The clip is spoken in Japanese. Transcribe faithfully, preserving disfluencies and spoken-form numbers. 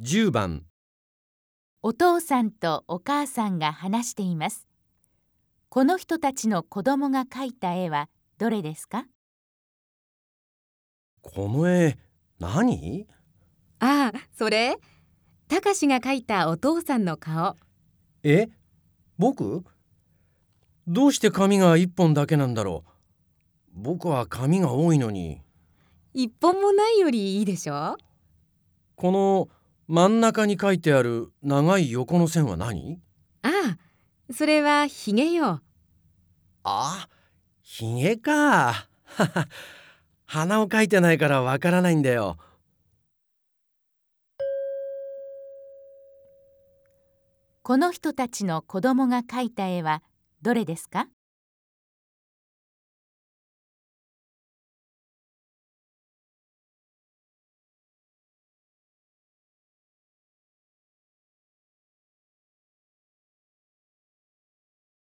じゅうばん。 お父さんとお母さんが話しています。この人たちの子供が描いた絵はどれですか？ この絵、何？ ああ、それたかしが描いたお父さんの顔。 え、僕？どうして髪が一本だけなんだろう。僕は髪が多いのに。 一本もないよりいいでしょ。 この真ん中に書いてある長い横の線は何？ ああ、それはひげよ。 あ、ひげか。鼻を描いてないからわからないんだよ。 この人たちの子供が描いた絵はどれですか？